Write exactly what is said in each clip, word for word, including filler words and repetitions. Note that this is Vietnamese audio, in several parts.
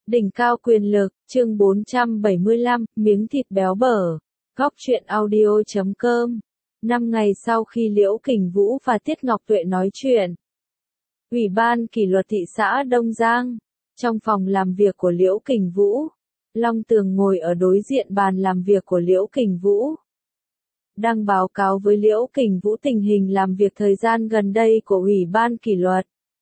Đỉnh cao quyền lực, chương bốn trăm bảy mươi lăm, miếng thịt béo bở. Góc truyện audio chấm com. Năm ngày sau khi Liễu Kình Vũ và Tiết Ngọc Tuệ nói chuyện, Ủy ban kỷ luật thị xã Đông Giang, trong phòng làm việc của Liễu Kình Vũ, Long Tường ngồi ở đối diện bàn làm việc của Liễu Kình Vũ, đang báo cáo với Liễu Kình Vũ tình hình làm việc thời gian gần đây của Ủy ban kỷ luật.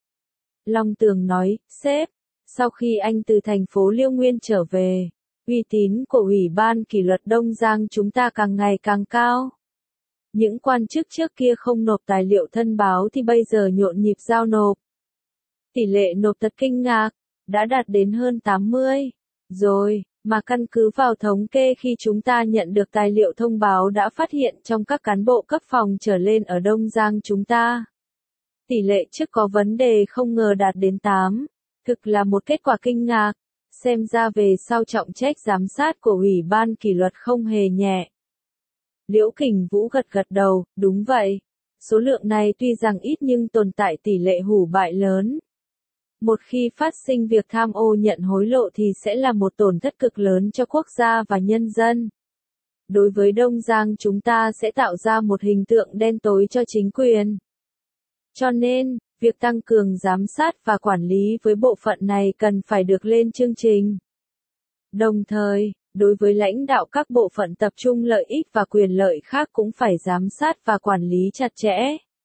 Long Tường nói, sếp, sau khi anh từ thành phố Liêu Nguyên trở về, uy tín của Ủy ban kỷ luật Đông Giang chúng ta càng ngày càng cao. Những quan chức trước kia không nộp tài liệu thân báo thì bây giờ nhộn nhịp giao nộp. Tỷ lệ nộp thật kinh ngạc, đã đạt đến hơn tám mươi. Rồi, mà căn cứ vào thống kê khi chúng ta nhận được tài liệu thông báo đã phát hiện trong các cán bộ cấp phòng trở lên ở Đông Giang chúng ta, tỷ lệ trước có vấn đề không ngờ đạt đến tám. Thực là một kết quả kinh ngạc, xem ra về sau trọng trách giám sát của Ủy ban kỷ luật không hề nhẹ. Liễu Kình Vũ gật gật đầu, đúng vậy. Số lượng này tuy rằng ít nhưng tồn tại tỷ lệ hủ bại lớn. Một khi phát sinh việc tham ô nhận hối lộ thì sẽ là một tổn thất cực lớn cho quốc gia và nhân dân. Đối với Đông Giang chúng ta sẽ tạo ra một hình tượng đen tối cho chính quyền. Cho nên, việc tăng cường giám sát và quản lý với bộ phận này cần phải được lên chương trình. Đồng thời, đối với lãnh đạo các bộ phận tập trung lợi ích và quyền lợi khác cũng phải giám sát và quản lý chặt chẽ.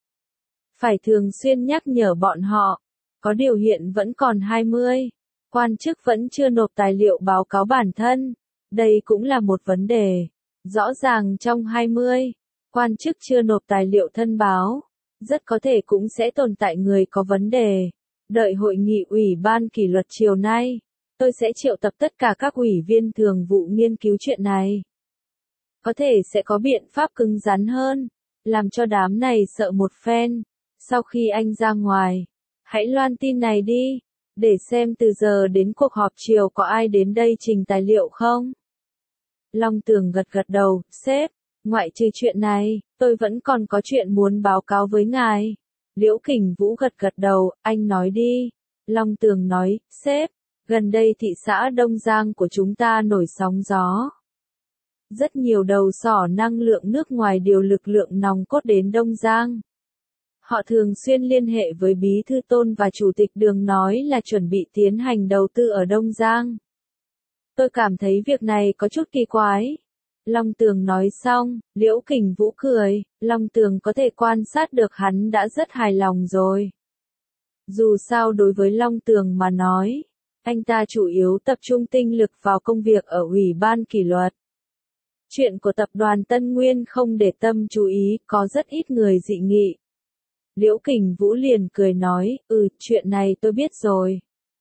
Phải thường xuyên nhắc nhở bọn họ. Có điều hiện vẫn còn hai mươi. Quan chức vẫn chưa nộp tài liệu báo cáo bản thân. Đây cũng là một vấn đề. Rõ ràng trong hai mươi, quan chức chưa nộp tài liệu thân báo. Rất có thể cũng sẽ tồn tại người có vấn đề. Đợi hội nghị Ủy ban kỷ luật chiều nay, tôi sẽ triệu tập tất cả các ủy viên thường vụ nghiên cứu chuyện này. Có thể sẽ có biện pháp cứng rắn hơn, làm cho đám này sợ một phen. Sau khi anh ra ngoài, hãy loan tin này đi, để xem từ giờ đến cuộc họp chiều có ai đến đây trình tài liệu không. Long Tường gật gật đầu, sếp. Ngoại trừ chuyện này, tôi vẫn còn có chuyện muốn báo cáo với ngài. Liễu Kình Vũ gật gật đầu, anh nói đi. Long Tường nói, sếp, gần đây thị xã Đông Giang của chúng ta nổi sóng gió. Rất nhiều đầu sỏ năng lượng nước ngoài điều lực lượng nòng cốt đến Đông Giang. Họ thường xuyên liên hệ với Bí thư Tôn và Chủ tịch Đường nói là chuẩn bị tiến hành đầu tư ở Đông Giang. Tôi cảm thấy việc này có chút kỳ quái. Long Tường nói xong, Liễu Kình Vũ cười, Long Tường có thể quan sát được hắn đã rất hài lòng rồi. Dù sao đối với Long Tường mà nói, anh ta chủ yếu tập trung tinh lực vào công việc ở Ủy ban kỷ luật. Chuyện của tập đoàn Tân Nguyên không để tâm chú ý, có rất ít người dị nghị. Liễu Kình Vũ liền cười nói, ừ, chuyện này tôi biết rồi.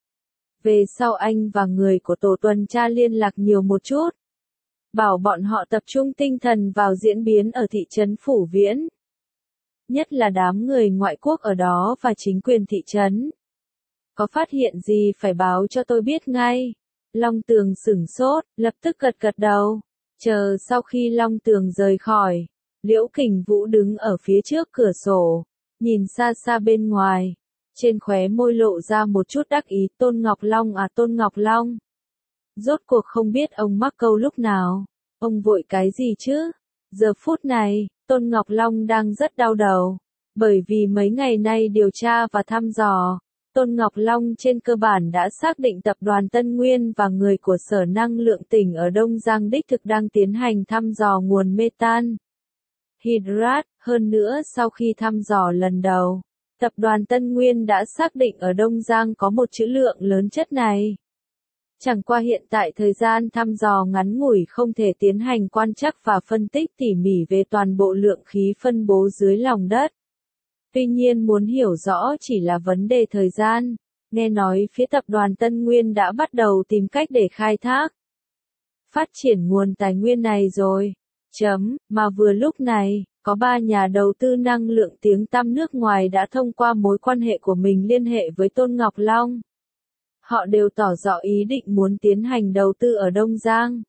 Về sau anh và người của tổ tuần tra liên lạc nhiều một chút. Bảo bọn họ tập trung tinh thần vào diễn biến ở thị trấn Phủ Viễn. Nhất là đám người ngoại quốc ở đó và chính quyền thị trấn. Có phát hiện gì phải báo cho tôi biết ngay. Long Tường sửng sốt, lập tức gật gật đầu. Chờ sau khi Long Tường rời khỏi, Liễu Kình Vũ đứng ở phía trước cửa sổ, nhìn xa xa bên ngoài. Trên khóe môi lộ ra một chút đắc ý, Tôn Ngọc Long à Tôn Ngọc Long. Rốt cuộc không biết ông mắc câu lúc nào, ông vội cái gì chứ? Giờ phút này, Tôn Ngọc Long đang rất đau đầu, bởi vì mấy ngày nay điều tra và thăm dò, Tôn Ngọc Long trên cơ bản đã xác định tập đoàn Tân Nguyên và người của Sở Năng lượng tỉnh ở Đông Giang đích thực đang tiến hành thăm dò nguồn metan, hydrat, hơn nữa sau khi thăm dò lần đầu, tập đoàn Tân Nguyên đã xác định ở Đông Giang có một trữ lượng lớn chất này. Chẳng qua hiện tại thời gian thăm dò ngắn ngủi không thể tiến hành quan trắc và phân tích tỉ mỉ về toàn bộ lượng khí phân bố dưới lòng đất. Tuy nhiên muốn hiểu rõ chỉ là vấn đề thời gian, nghe nói phía tập đoàn Tân Nguyên đã bắt đầu tìm cách để khai thác, phát triển nguồn tài nguyên này rồi. Chấm, mà vừa lúc này, có ba nhà đầu tư năng lượng tiếng tăm nước ngoài đã thông qua mối quan hệ của mình liên hệ với Tôn Ngọc Long. Họ đều tỏ rõ ý định muốn tiến hành đầu tư ở Đông Giang.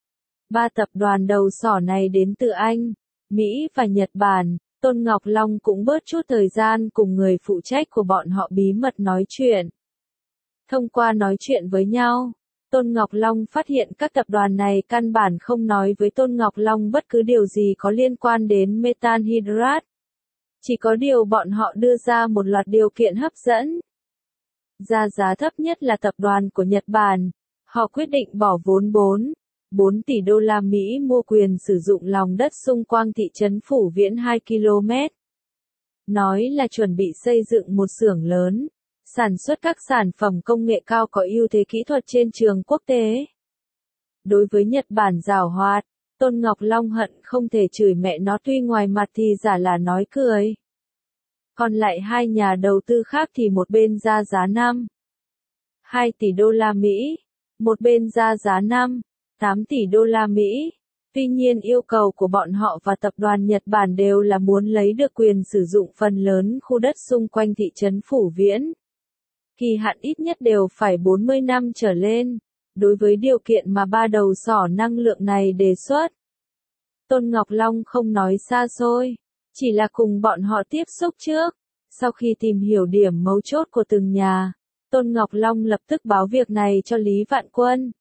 Ba tập đoàn đầu sỏ này đến từ Anh, Mỹ và Nhật Bản. Tôn Ngọc Long cũng bớt chút thời gian cùng người phụ trách của bọn họ bí mật nói chuyện. Thông qua nói chuyện với nhau, Tôn Ngọc Long phát hiện các tập đoàn này căn bản không nói với Tôn Ngọc Long bất cứ điều gì có liên quan đến metan hydrat. Chỉ có điều bọn họ đưa ra một loạt điều kiện hấp dẫn. Ra giá thấp nhất là tập đoàn của Nhật Bản. Họ quyết định bỏ vốn bốn, bốn tỷ đô la Mỹ mua quyền sử dụng lòng đất xung quanh thị trấn Phủ Viễn hai ki lô mét. Nói là chuẩn bị xây dựng một xưởng lớn, sản xuất các sản phẩm công nghệ cao có ưu thế kỹ thuật trên trường quốc tế. Đối với Nhật Bản giàu hoạt, Tôn Ngọc Long hận không thể chửi mẹ nó, tuy ngoài mặt thì giả là nói cười. Còn lại hai nhà đầu tư khác thì một bên ra giá năm, hai tỷ đô la Mỹ, một bên ra giá năm, tám tỷ đô la Mỹ. Tuy nhiên yêu cầu của bọn họ và tập đoàn Nhật Bản đều là muốn lấy được quyền sử dụng phần lớn khu đất xung quanh thị trấn Phủ Viễn. Kỳ hạn ít nhất đều phải bốn mươi năm trở lên, đối với điều kiện mà ba đầu sỏ năng lượng này đề xuất. Tôn Ngọc Long không nói xa xôi, chỉ là cùng bọn họ tiếp xúc trước. Sau khi tìm hiểu điểm mấu chốt của từng nhà, Tôn Ngọc Long lập tức báo việc này cho Lý Vạn Quân.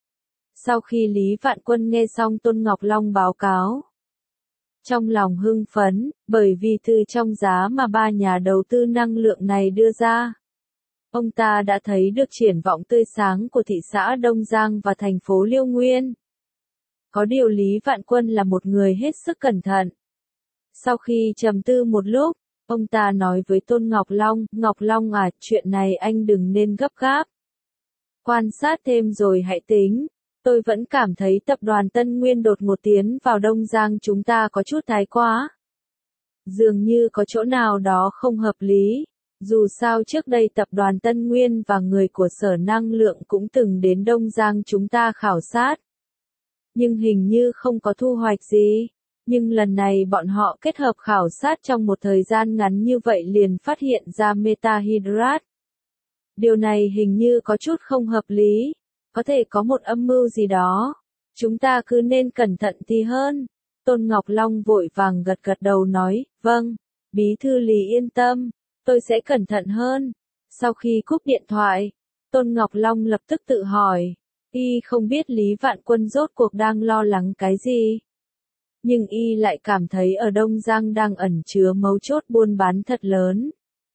Sau khi Lý Vạn Quân nghe xong Tôn Ngọc Long báo cáo, trong lòng hưng phấn, bởi vì từ trong giá mà ba nhà đầu tư năng lượng này đưa ra, ông ta đã thấy được triển vọng tươi sáng của thị xã Đông Giang và thành phố Liêu Nguyên. Có điều Lý Vạn Quân là một người hết sức cẩn thận. Sau khi trầm tư một lúc, ông ta nói với Tôn Ngọc Long, Ngọc Long à, chuyện này anh đừng nên gấp gáp. Quan sát thêm rồi hãy tính. Tôi vẫn cảm thấy tập đoàn Tân Nguyên đột ngột tiến vào Đông Giang chúng ta có chút thái quá. Dường như có chỗ nào đó không hợp lý. Dù sao trước đây tập đoàn Tân Nguyên và người của Sở Năng lượng cũng từng đến Đông Giang chúng ta khảo sát. Nhưng hình như không có thu hoạch gì. Nhưng lần này bọn họ kết hợp khảo sát trong một thời gian ngắn như vậy liền phát hiện ra metahydrat. Điều này hình như có chút không hợp lý. Có thể có một âm mưu gì đó. Chúng ta cứ nên cẩn thận thì hơn. Tôn Ngọc Long vội vàng gật gật đầu nói, vâng, bí thư Lý yên tâm, tôi sẽ cẩn thận hơn. Sau khi cúp điện thoại, Tôn Ngọc Long lập tức tự hỏi, y không biết Lý Vạn Quân rốt cuộc đang lo lắng cái gì. Nhưng y lại cảm thấy ở Đông Giang đang ẩn chứa mấu chốt buôn bán thật lớn.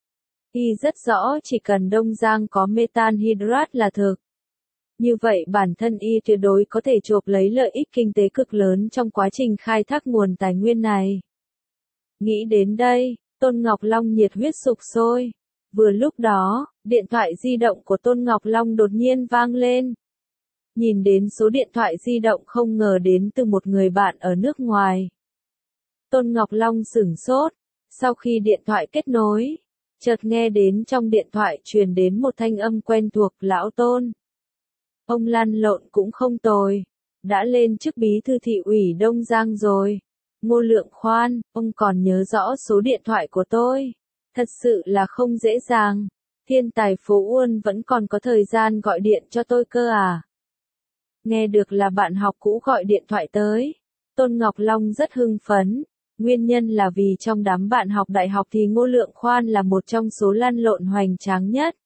Y rất rõ chỉ cần Đông Giang có metan hydrat là thực. Như vậy bản thân y tuyệt đối có thể chộp lấy lợi ích kinh tế cực lớn trong quá trình khai thác nguồn tài nguyên này. Nghĩ đến đây, Tôn Ngọc Long nhiệt huyết sục sôi. Vừa lúc đó, điện thoại di động của Tôn Ngọc Long đột nhiên vang lên. Nhìn đến số điện thoại di động không ngờ đến từ một người bạn ở nước ngoài. Tôn Ngọc Long sửng sốt, sau khi điện thoại kết nối, chợt nghe đến trong điện thoại truyền đến một thanh âm quen thuộc, lão Tôn. Ông lăn lộn cũng không tồi, đã lên chức bí thư thị ủy Đông Giang rồi. Ngô Lượng Khoan, ông còn nhớ rõ số điện thoại của tôi. Thật sự là không dễ dàng. Thiên tài phố Uôn vẫn còn có thời gian gọi điện cho tôi cơ à? Nghe được là bạn học cũ gọi điện thoại tới. Tôn Ngọc Long rất hưng phấn. Nguyên nhân là vì trong đám bạn học đại học thì Ngô Lượng Khoan là một trong số lăn lộn hoành tráng nhất.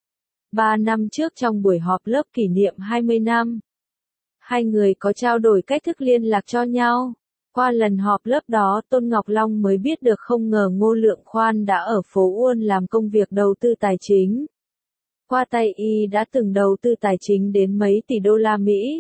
Ba năm trước trong buổi họp lớp kỷ niệm hai mươi năm, hai người có trao đổi cách thức liên lạc cho nhau. Qua lần họp lớp đó Tôn Ngọc Long mới biết được không ngờ Ngô Lượng Khoan đã ở phố Uôn làm công việc đầu tư tài chính. Qua tay y đã từng đầu tư tài chính đến mấy tỷ đô la Mỹ.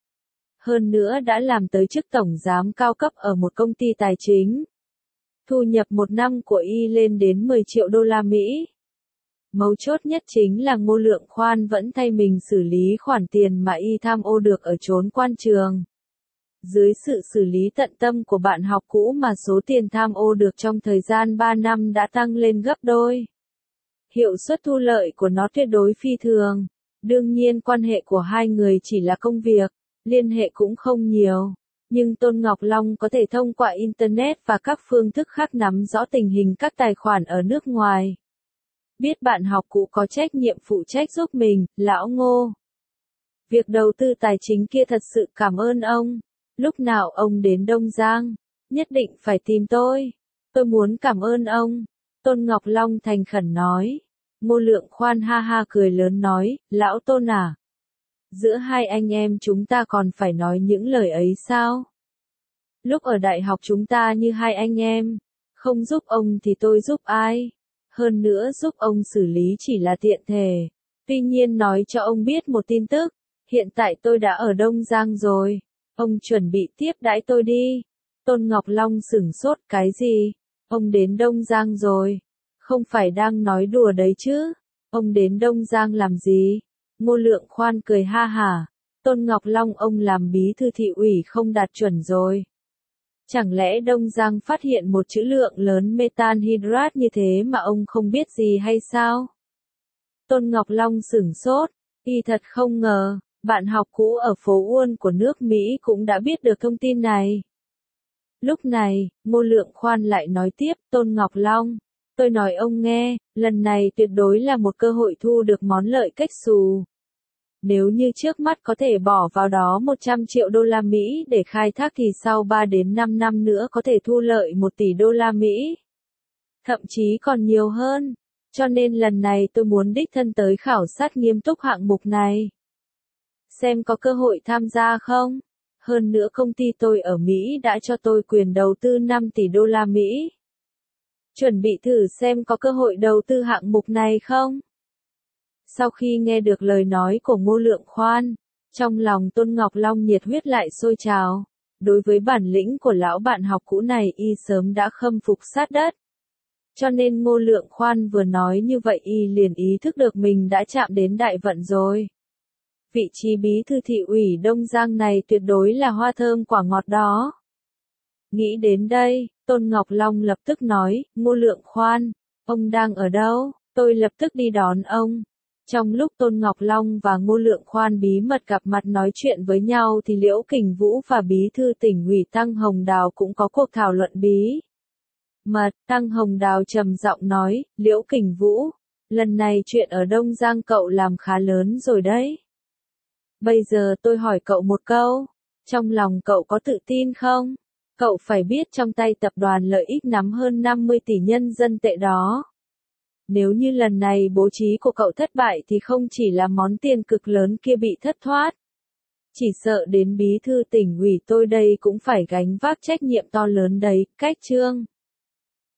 Hơn nữa đã làm tới chức tổng giám cao cấp ở một công ty tài chính. Thu nhập một năm của y lên đến mười triệu đô la Mỹ. Mấu chốt nhất chính là Ngô Lượng Khoan vẫn thay mình xử lý khoản tiền mà y tham ô được ở chốn quan trường. Dưới sự xử lý tận tâm của bạn học cũ mà số tiền tham ô được trong thời gian ba năm đã tăng lên gấp đôi. Hiệu suất thu lợi của nó tuyệt đối phi thường. Đương nhiên quan hệ của hai người chỉ là công việc, liên hệ cũng không nhiều. Nhưng Tôn Ngọc Long có thể thông qua Internet và các phương thức khác nắm rõ tình hình các tài khoản ở nước ngoài. Biết bạn học cũ có trách nhiệm phụ trách giúp mình, lão Ngô. Việc đầu tư tài chính kia thật sự cảm ơn ông. Lúc nào ông đến Đông Giang, nhất định phải tìm tôi. Tôi muốn cảm ơn ông. Tôn Ngọc Long thành khẩn nói. Ngô Lượng Khoan ha ha cười lớn nói, lão Tôn à. Giữa hai anh em chúng ta còn phải nói những lời ấy sao? Lúc ở đại học chúng ta như hai anh em. Không giúp ông thì tôi giúp ai? Hơn nữa giúp ông xử lý chỉ là tiện thể. Tuy nhiên nói cho ông biết một tin tức. Hiện tại tôi đã ở Đông Giang rồi. Ông chuẩn bị tiếp đãi tôi đi. Tôn Ngọc Long sửng sốt cái gì? Ông đến Đông Giang rồi. Không phải đang nói đùa đấy chứ. Ông đến Đông Giang làm gì? Ngô Lượng Khoan cười ha hả. Tôn Ngọc Long ông làm bí thư thị ủy không đạt chuẩn rồi. Chẳng lẽ Đông Giang phát hiện một trữ lượng lớn metan hydrat như thế mà ông không biết gì hay sao? Tôn Ngọc Long sửng sốt. Y thật không ngờ, bạn học cũ ở phố Uôn của nước Mỹ cũng đã biết được thông tin này. Lúc này, Ngô Lượng Khoan lại nói tiếp, Tôn Ngọc Long. Tôi nói ông nghe, lần này tuyệt đối là một cơ hội thu được món lợi cách xù. Nếu như trước mắt có thể bỏ vào đó một trăm triệu đô la Mỹ để khai thác thì sau ba đến năm năm nữa có thể thu lợi một tỷ đô la Mỹ. Thậm chí còn nhiều hơn. Cho nên lần này tôi muốn đích thân tới khảo sát nghiêm túc hạng mục này. Xem có cơ hội tham gia không? Hơn nữa công ty tôi ở Mỹ đã cho tôi quyền đầu tư năm tỷ đô la Mỹ. Chuẩn bị thử xem có cơ hội đầu tư hạng mục này không? Sau khi nghe được lời nói của Ngô Lượng Khoan, trong lòng Tôn Ngọc Long nhiệt huyết lại sôi trào. Đối với bản lĩnh của lão bạn học cũ này y sớm đã khâm phục sát đất. Cho nên Ngô Lượng Khoan vừa nói như vậy y liền ý thức được mình đã chạm đến đại vận rồi. Vị trí bí thư thị ủy Đông Giang này tuyệt đối là hoa thơm quả ngọt đó. Nghĩ đến đây, Tôn Ngọc Long lập tức nói, Ngô Lượng Khoan, ông đang ở đâu? Tôi lập tức đi đón ông. Trong lúc Tôn Ngọc Long và Ngô Lượng Khoan bí mật gặp mặt nói chuyện với nhau thì Liễu Kình Vũ và bí thư tỉnh ủy Tăng Hồng Đào cũng có cuộc thảo luận bí mật. Tăng Hồng Đào trầm giọng nói, Liễu Kình Vũ, lần này chuyện ở Đông Giang cậu làm khá lớn rồi đấy. Bây giờ tôi hỏi cậu một câu, trong lòng cậu có tự tin không? Cậu phải biết trong tay tập đoàn lợi ích nắm hơn năm mươi tỷ nhân dân tệ đó. Nếu như lần này bố trí của cậu thất bại thì không chỉ là món tiền cực lớn kia bị thất thoát. Chỉ sợ đến bí thư tỉnh ủy tôi đây cũng phải gánh vác trách nhiệm to lớn đấy, cách chương.